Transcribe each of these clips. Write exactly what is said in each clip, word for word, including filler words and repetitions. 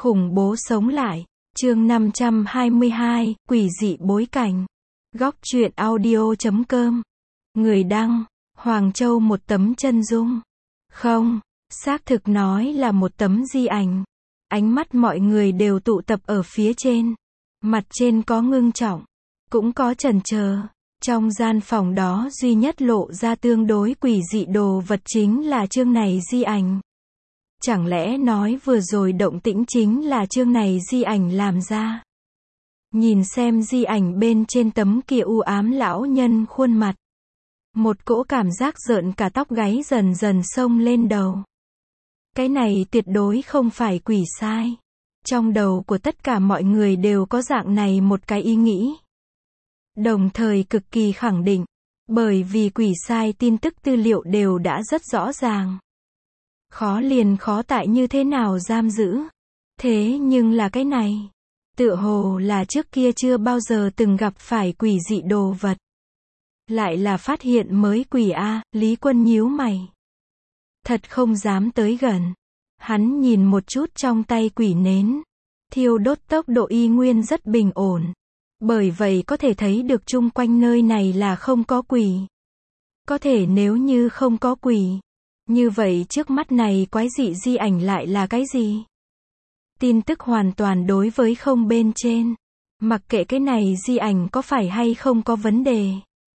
Khủng bố sống lại. Chương năm trăm hai mươi hai, quỷ dị bối cảnh. Góc truyện audio chấm com. Người đăng, Hoàng Châu một tấm chân dung. Không, xác thực nói là một tấm di ảnh. Ánh mắt mọi người đều tụ tập ở phía trên. Mặt trên có ngưng trọng, cũng có chần chờ. Trong gian phòng đó duy nhất lộ ra tương đối quỷ dị đồ vật chính là chương này di ảnh. Chẳng lẽ nói vừa rồi động tĩnh chính là chương này di ảnh làm ra? Nhìn xem di ảnh bên trên tấm kia u ám lão nhân khuôn mặt. Một cỗ cảm giác rợn cả tóc gáy dần dần xông lên đầu. Cái này tuyệt đối không phải quỷ sai. Trong đầu của tất cả mọi người đều có dạng này một cái ý nghĩ. Đồng thời cực kỳ khẳng định. Bởi vì quỷ sai tin tức tư liệu đều đã rất rõ ràng. Khó liền khó tại như thế nào giam giữ. Thế nhưng là cái này. Tựa hồ là trước kia chưa bao giờ từng gặp phải quỷ dị đồ vật. Lại là phát hiện mới quỷ a, Lý Quân nhíu mày. Thật không dám tới gần. Hắn nhìn một chút trong tay quỷ nến. Thiêu đốt tốc độ y nguyên rất bình ổn. Bởi vậy có thể thấy được chung quanh nơi này là không có quỷ. Có thể nếu như không có quỷ. Như vậy trước mắt này quái dị di ảnh lại là cái gì? Tin tức hoàn toàn đối với không bên trên. Mặc kệ cái này di ảnh có phải hay không có vấn đề.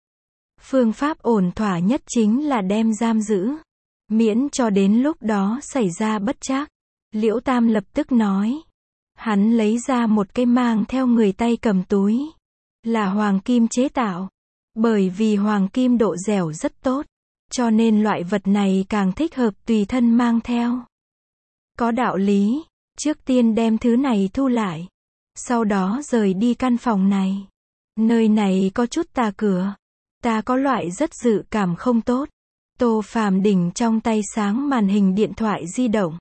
Phương pháp ổn thỏa nhất chính là đem giam giữ. Miễn cho đến lúc đó xảy ra bất trắc. Liễu Tam lập tức nói. Hắn lấy ra một cái mang theo người tay cầm túi. Là hoàng kim chế tạo. Bởi vì hoàng kim độ dẻo rất tốt. Cho nên loại vật này càng thích hợp tùy thân mang theo. Có đạo lý. Trước tiên đem thứ này thu lại. Sau đó rời đi căn phòng này. Nơi này có chút tà cửa. Ta có loại rất dự cảm không tốt. Tô Phàm đỉnh trong tay sáng màn hình điện thoại di động.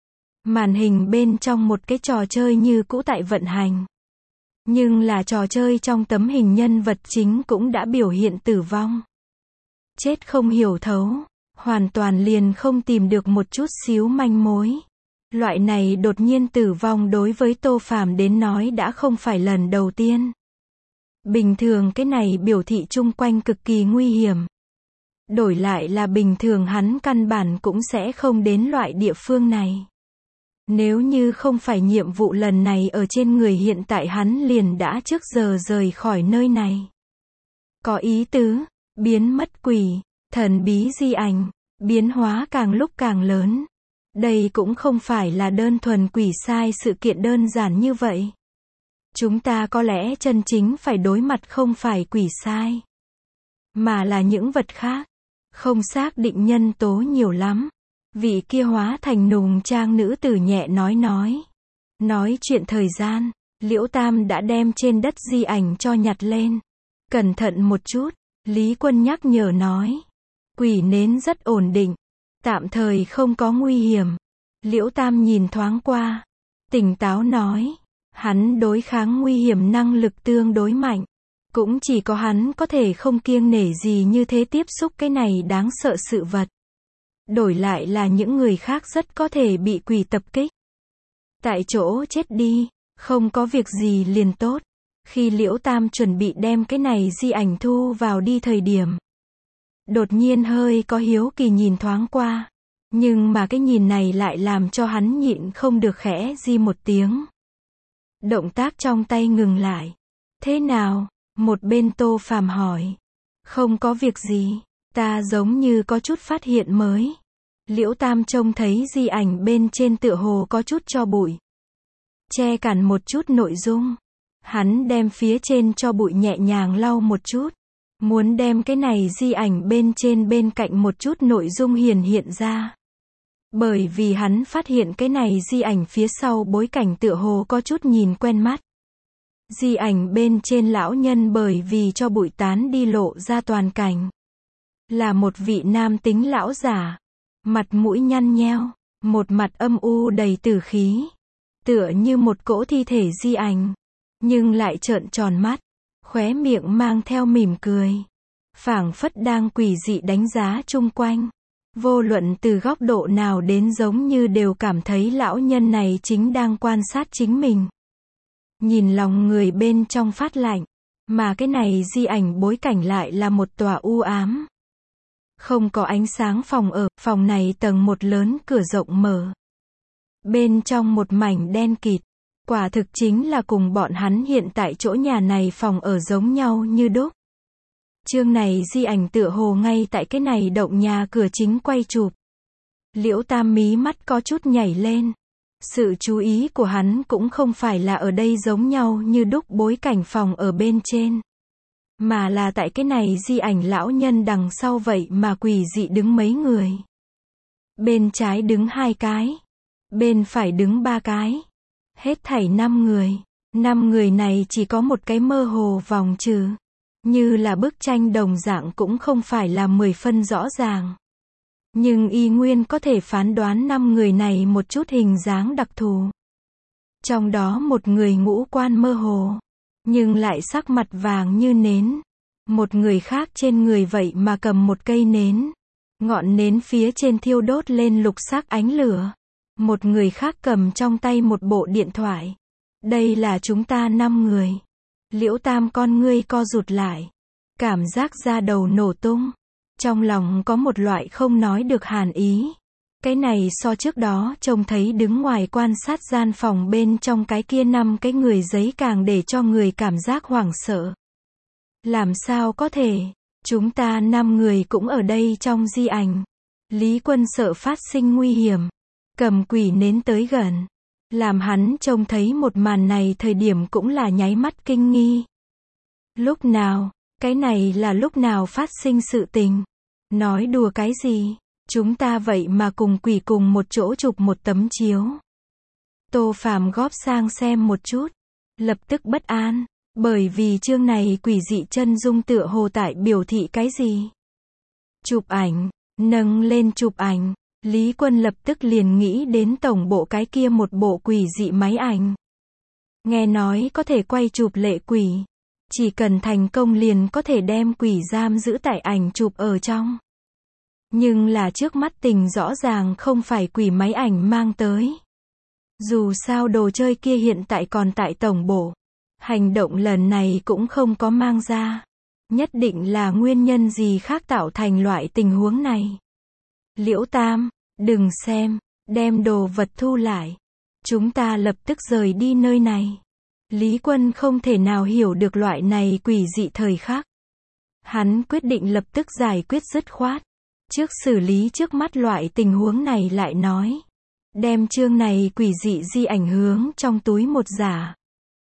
Màn hình bên trong một cái trò chơi như cũ tại vận hành. Nhưng là trò chơi trong tấm hình nhân vật chính cũng đã biểu hiện tử vong. Chết không hiểu thấu. Hoàn toàn liền không tìm được một chút xíu manh mối. Loại này đột nhiên tử vong đối với Tô Phàm đến nói đã không phải lần đầu tiên. Bình thường cái này biểu thị chung quanh cực kỳ nguy hiểm. Đổi lại là bình thường hắn căn bản cũng sẽ không đến loại địa phương này. Nếu như không phải nhiệm vụ lần này ở trên người hiện tại hắn liền đã trước giờ rời khỏi nơi này. Có ý tứ, biến mất quỷ, thần bí di ảnh, biến hóa càng lúc càng lớn. Đây cũng không phải là đơn thuần quỷ sai sự kiện đơn giản như vậy. Chúng ta có lẽ chân chính phải đối mặt không phải quỷ sai. Mà là những vật khác. Không xác định nhân tố nhiều lắm. Vị kia hóa thành nùng trang nữ tử nhẹ nói nói. Nói chuyện thời gian, Liễu Tam đã đem trên đất di ảnh cho nhặt lên. Cẩn thận một chút, Lý Quân nhắc nhở nói. Quỷ nến rất ổn định. Tạm thời không có nguy hiểm. Liễu Tam nhìn thoáng qua. Tỉnh táo nói. Hắn đối kháng nguy hiểm năng lực tương đối mạnh. Cũng chỉ có hắn có thể không kiêng nể gì như thế tiếp xúc cái này đáng sợ sự vật. Đổi lại là những người khác rất có thể bị quỷ tập kích. Tại chỗ chết đi, không có việc gì liền tốt. Khi Liễu Tam chuẩn bị đem cái này di ảnh thu vào đi thời điểm. Đột nhiên hơi có hiếu kỳ nhìn thoáng qua. Nhưng mà cái nhìn này lại làm cho hắn nhịn không được khẽ di một tiếng. Động tác trong tay ngừng lại. Thế nào? Một bên Tô Phàm hỏi. Không có việc gì, ta giống như có chút phát hiện mới. Liễu Tam trông thấy di ảnh bên trên tựa hồ có chút tro bụi. Che cản một chút nội dung. Hắn đem phía trên tro bụi nhẹ nhàng lau một chút. Muốn đem cái này di ảnh bên trên bên cạnh một chút nội dung hiển hiện ra. Bởi vì hắn phát hiện cái này di ảnh phía sau bối cảnh tựa hồ có chút nhìn quen mắt. Di ảnh bên trên lão nhân bởi vì cho bụi tán đi lộ ra toàn cảnh. Là một vị nam tính lão giả. Mặt mũi nhăn nheo. Một mặt âm u đầy tử khí. Tựa như một cỗ thi thể di ảnh. Nhưng lại trợn tròn mắt. Khóe miệng mang theo mỉm cười. Phảng phất đang quỷ dị đánh giá chung quanh. Vô luận từ góc độ nào đến giống như đều cảm thấy lão nhân này chính đang quan sát chính mình. Nhìn lòng người bên trong phát lạnh, mà cái này di ảnh bối cảnh lại là một tòa u ám. Không có ánh sáng phòng ở, phòng này tầng một lớn cửa rộng mở. Bên trong một mảnh đen kịt, quả thực chính là cùng bọn hắn hiện tại chỗ nhà này phòng ở giống nhau như đúc. Chương này di ảnh tựa hồ ngay tại cái này động nhà cửa chính quay chụp. Liễu Tam mí mắt có chút nhảy lên. Sự chú ý của hắn cũng không phải là ở đây giống nhau như đúc bối cảnh phòng ở bên trên. Mà là tại cái này di ảnh lão nhân đằng sau vậy mà quỷ dị đứng mấy người. Bên trái đứng hai cái. Bên phải đứng ba cái. Hết thảy năm người. Năm người này chỉ có một cái mơ hồ vòng trừ. Như là bức tranh đồng dạng cũng không phải là mười phân rõ ràng. Nhưng y nguyên có thể phán đoán năm người này một chút hình dáng đặc thù. Trong đó một người ngũ quan mơ hồ, nhưng lại sắc mặt vàng như nến. Một người khác trên người vậy mà cầm một cây nến. Ngọn nến phía trên thiêu đốt lên lục sắc ánh lửa. Một người khác cầm trong tay một bộ điện thoại. Đây là chúng ta năm người. Liễu Tam con ngươi co rụt lại. Cảm giác da đầu nổ tung. Trong lòng có một loại không nói được hàn ý. Cái này so trước đó trông thấy đứng ngoài quan sát gian phòng bên trong cái kia năm cái người giấy càng để cho người cảm giác hoảng sợ. Làm sao có thể, chúng ta năm người cũng ở đây trong di ảnh. Lý Quân sợ phát sinh nguy hiểm. Cầm quỷ nến tới gần. Làm hắn trông thấy một màn này thời điểm cũng là nháy mắt kinh nghi. Lúc nào, cái này là lúc nào phát sinh sự tình. Nói đùa cái gì, chúng ta vậy mà cùng quỷ cùng một chỗ chụp một tấm chiếu. Tô Phàm góp sang xem một chút, lập tức bất an, bởi vì chương này quỷ dị chân dung tựa hồ tại biểu thị cái gì. Chụp ảnh, nâng lên chụp ảnh, Lý Quân lập tức liền nghĩ đến tổng bộ cái kia một bộ quỷ dị máy ảnh. Nghe nói có thể quay chụp lệ quỷ, chỉ cần thành công liền có thể đem quỷ giam giữ tại ảnh chụp ở trong. Nhưng là trước mắt tình rõ ràng không phải quỷ máy ảnh mang tới. Dù sao đồ chơi kia hiện tại còn tại tổng bộ. Hành động lần này cũng không có mang ra. Nhất định là nguyên nhân gì khác tạo thành loại tình huống này. Liễu Tam, đừng xem, đem đồ vật thu lại. Chúng ta lập tức rời đi nơi này. Lý Quân không thể nào hiểu được loại này quỷ dị thời khắc. Hắn quyết định lập tức giải quyết dứt khoát. Trước xử lý trước mắt loại tình huống này lại nói. Đem chương này quỷ dị di ảnh hướng trong túi một giả.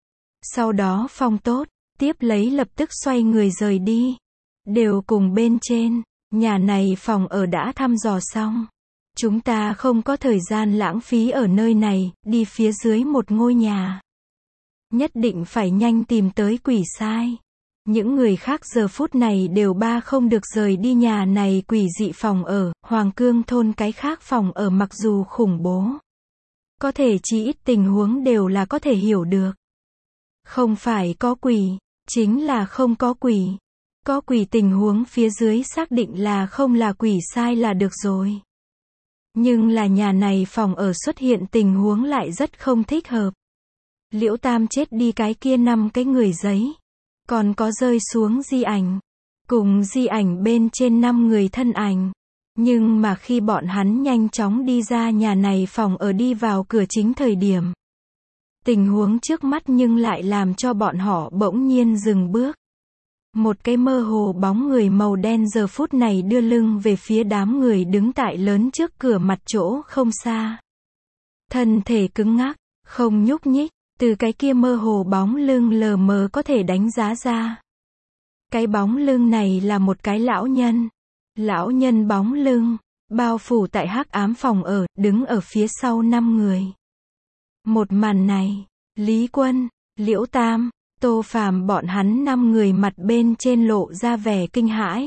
Sau đó phong tốt, tiếp lấy lập tức xoay người rời đi. Đều cùng bên trên, nhà này phòng ở đã thăm dò xong. Chúng ta không có thời gian lãng phí ở nơi này, đi phía dưới một ngôi nhà. Nhất định phải nhanh tìm tới quỷ sai. Những người khác giờ phút này đều ba không được rời đi nhà này quỷ dị phòng ở, Hoàng Cương thôn cái khác phòng ở mặc dù khủng bố. Có thể chỉ ít tình huống đều là có thể hiểu được. Không phải có quỷ, chính là không có quỷ. Có quỷ tình huống phía dưới xác định là không là quỷ sai là được rồi. Nhưng là nhà này phòng ở xuất hiện tình huống lại rất không thích hợp. Liễu Tam chết đi cái kia năm cái người giấy. Còn có rơi xuống di ảnh. Cùng di ảnh bên trên năm người thân ảnh. Nhưng mà khi bọn hắn nhanh chóng đi ra nhà này phòng ở đi vào cửa chính thời điểm. Tình huống trước mắt nhưng lại làm cho bọn họ bỗng nhiên dừng bước. Một cái mơ hồ bóng người màu đen giờ phút này đưa lưng về phía đám người đứng tại lớn trước cửa mặt chỗ không xa. Thân thể cứng ngắc, không nhúc nhích, từ cái kia mơ hồ bóng lưng lờ mờ có thể đánh giá ra. Cái bóng lưng này là một cái lão nhân. Lão nhân bóng lưng, bao phủ tại hắc ám phòng ở, đứng ở phía sau năm người. Một màn này, Lý Quân, Liễu Tam, Tô Phàm bọn hắn năm người mặt bên trên lộ ra vẻ kinh hãi.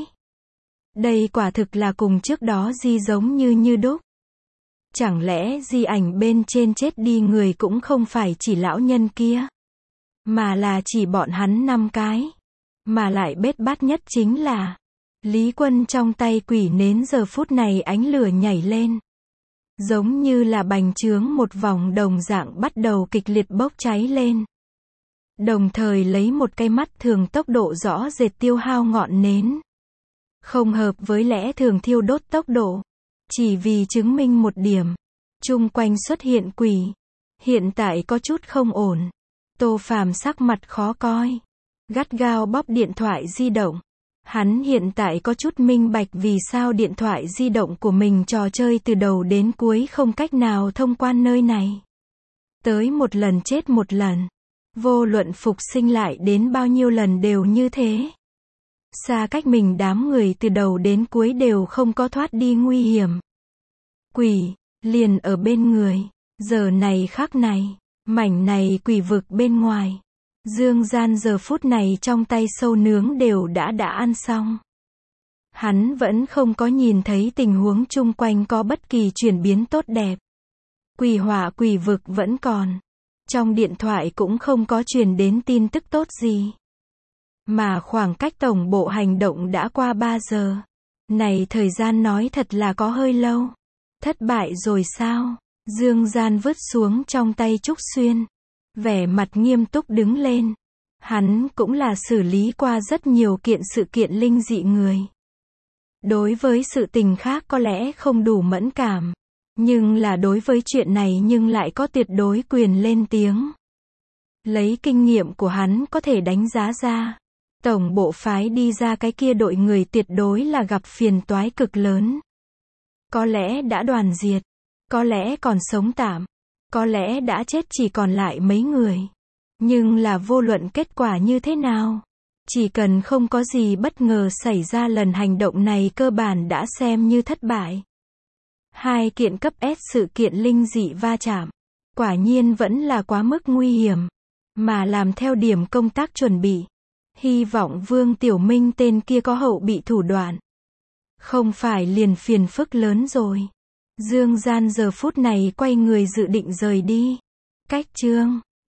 Đây quả thực là cùng trước đó di giống như như đúc. Chẳng lẽ di ảnh bên trên chết đi người cũng không phải chỉ lão nhân kia, mà là chỉ bọn hắn năm cái. Mà lại bết bát nhất chính là, Lý Quân trong tay quỷ nến giờ phút này ánh lửa nhảy lên. Giống như là bành trướng một vòng đồng dạng bắt đầu kịch liệt bốc cháy lên. Đồng thời lấy một cái mắt thường tốc độ rõ rệt tiêu hao ngọn nến. Không hợp với lẽ thường thiêu đốt tốc độ. Chỉ vì chứng minh một điểm. Chung quanh xuất hiện quỷ. Hiện tại có chút không ổn. Tô Phàm sắc mặt khó coi. Gắt gao bóp điện thoại di động. Hắn hiện tại có chút minh bạch vì sao điện thoại di động của mình trò chơi từ đầu đến cuối không cách nào thông quan nơi này. Tới một lần chết một lần. Vô luận phục sinh lại đến bao nhiêu lần đều như thế. Xa cách mình đám người từ đầu đến cuối đều không có thoát đi nguy hiểm. Quỷ, liền ở bên người. Giờ này khắc này, mảnh này quỷ vực bên ngoài. Dương Gian giờ phút này trong tay sâu nướng đều đã đã ăn xong. Hắn vẫn không có nhìn thấy tình huống chung quanh có bất kỳ chuyển biến tốt đẹp. Quỷ hỏa quỷ vực vẫn còn. Trong điện thoại cũng không có truyền đến tin tức tốt gì. Mà khoảng cách tổng bộ hành động đã qua ba giờ. Này thời gian nói thật là có hơi lâu. Thất bại rồi sao? Dương Gian vứt xuống trong tay Trúc Xuyên. Vẻ mặt nghiêm túc đứng lên. Hắn cũng là xử lý qua rất nhiều kiện sự kiện linh dị người. Đối với sự tình khác có lẽ không đủ mẫn cảm. Nhưng là đối với chuyện này nhưng lại có tuyệt đối quyền lên tiếng. Lấy kinh nghiệm của hắn có thể đánh giá ra. Tổng bộ phái đi ra cái kia đội người tuyệt đối là gặp phiền toái cực lớn. Có lẽ đã đoàn diệt. Có lẽ còn sống tạm. Có lẽ đã chết chỉ còn lại mấy người. Nhưng là vô luận kết quả như thế nào. Chỉ cần không có gì bất ngờ xảy ra lần hành động này cơ bản đã xem như thất bại. Hai kiện cấp S sự kiện linh dị va chạm. Quả nhiên vẫn là quá mức nguy hiểm. Mà làm theo điểm công tác chuẩn bị. Hy vọng Vương Tiểu Minh tên kia có hậu bị thủ đoạn. Không phải liền phiền phức lớn rồi. Dương Gian giờ phút này quay người dự định rời đi. Cách chương